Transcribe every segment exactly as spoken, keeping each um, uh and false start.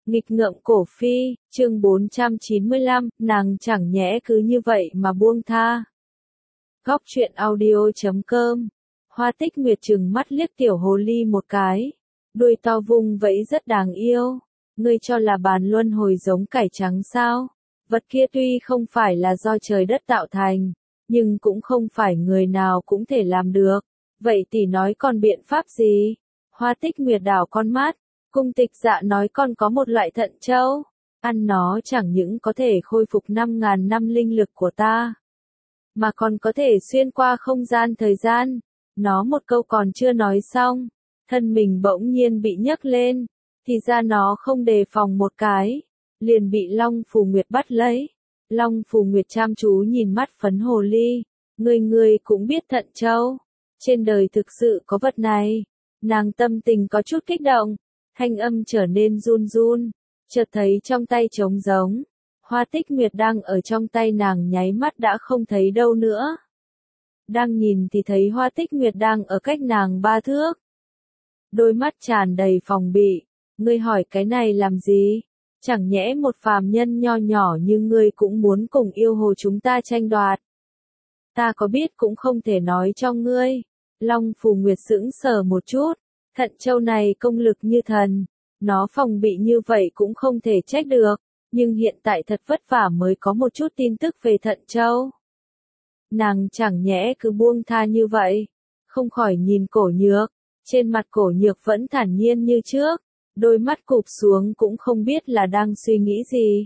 Nghịch ngợm cổ phi, chương bốn trăm chín mươi lăm, nàng chẳng nhẽ cứ như vậy mà buông tha. Góc truyện audio chấm com. Hoa Tích Nguyệt trừng mắt liếc tiểu hồ ly một cái. Đuôi to vung vẫy rất đáng yêu. Ngươi cho là bàn luân hồi giống cải trắng sao? Vật kia tuy không phải là do trời đất tạo thành, nhưng cũng không phải người nào cũng thể làm được. Vậy tỷ nói còn biện pháp gì? Hoa Tích Nguyệt đảo con mắt. Cung Tịch Dạ nói con có một loại thận châu, ăn nó chẳng những có thể khôi phục năm ngàn năm linh lực của ta, mà còn có thể xuyên qua không gian thời gian. Nó một câu còn chưa nói xong, thân mình bỗng nhiên bị nhấc lên, thì ra nó không đề phòng một cái, liền bị Long Phù Nguyệt bắt lấy. Long Phù Nguyệt chăm chú nhìn mắt phấn hồ ly, người người cũng biết thận châu, trên đời thực sự có vật này. Nàng tâm tình có chút kích động. Thanh âm trở nên run run, chợt thấy trong tay trống rỗng. Hoa Tích Nguyệt đang ở trong tay nàng nháy mắt đã không thấy đâu nữa. Đang nhìn thì thấy Hoa Tích Nguyệt đang ở cách nàng ba thước. Đôi mắt tràn đầy phòng bị, ngươi hỏi cái này làm gì? Chẳng nhẽ một phàm nhân nho nhỏ như ngươi cũng muốn cùng yêu hồ chúng ta tranh đoạt? Ta có biết cũng không thể nói cho ngươi. Long Phù Nguyệt sững sờ một chút. Thận châu này công lực như thần, nó phòng bị như vậy cũng không thể trách được, nhưng hiện tại thật vất vả mới có một chút tin tức về thận châu. Nàng chẳng nhẽ cứ buông tha như vậy, không khỏi nhìn Cổ Nhược, trên mặt Cổ Nhược vẫn thản nhiên như trước, đôi mắt cụp xuống cũng không biết là đang suy nghĩ gì.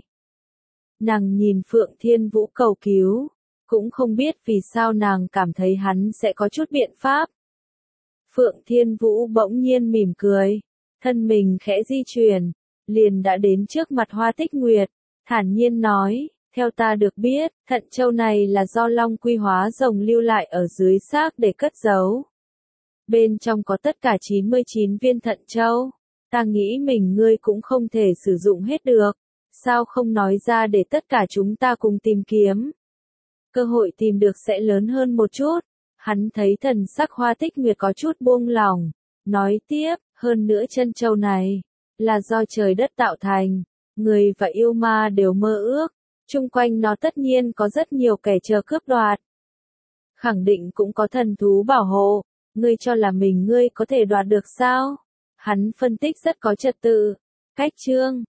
Nàng nhìn Phượng Thiên Vũ cầu cứu, cũng không biết vì sao nàng cảm thấy hắn sẽ có chút biện pháp. Phượng Thiên Vũ bỗng nhiên mỉm cười, thân mình khẽ di chuyển, liền đã đến trước mặt Hoa Tích Nguyệt, thản nhiên nói, theo ta được biết, thận châu này là do Long Quy Hóa Rồng lưu lại ở dưới xác để cất giấu. Bên trong có tất cả chín mươi chín viên thận châu, ta nghĩ mình ngươi cũng không thể sử dụng hết được, sao không nói ra để tất cả chúng ta cùng tìm kiếm. Cơ hội tìm được sẽ lớn hơn một chút. Hắn thấy thần sắc Hoa Tích Nguyệt có chút buông lòng, nói tiếp, hơn nữa chân châu này, là do trời đất tạo thành, người và yêu ma đều mơ ước, chung quanh nó tất nhiên có rất nhiều kẻ chờ cướp đoạt. Khẳng định cũng có thần thú bảo hộ, ngươi cho là mình ngươi có thể đoạt được sao? Hắn phân tích rất có trật tự. Cách chương,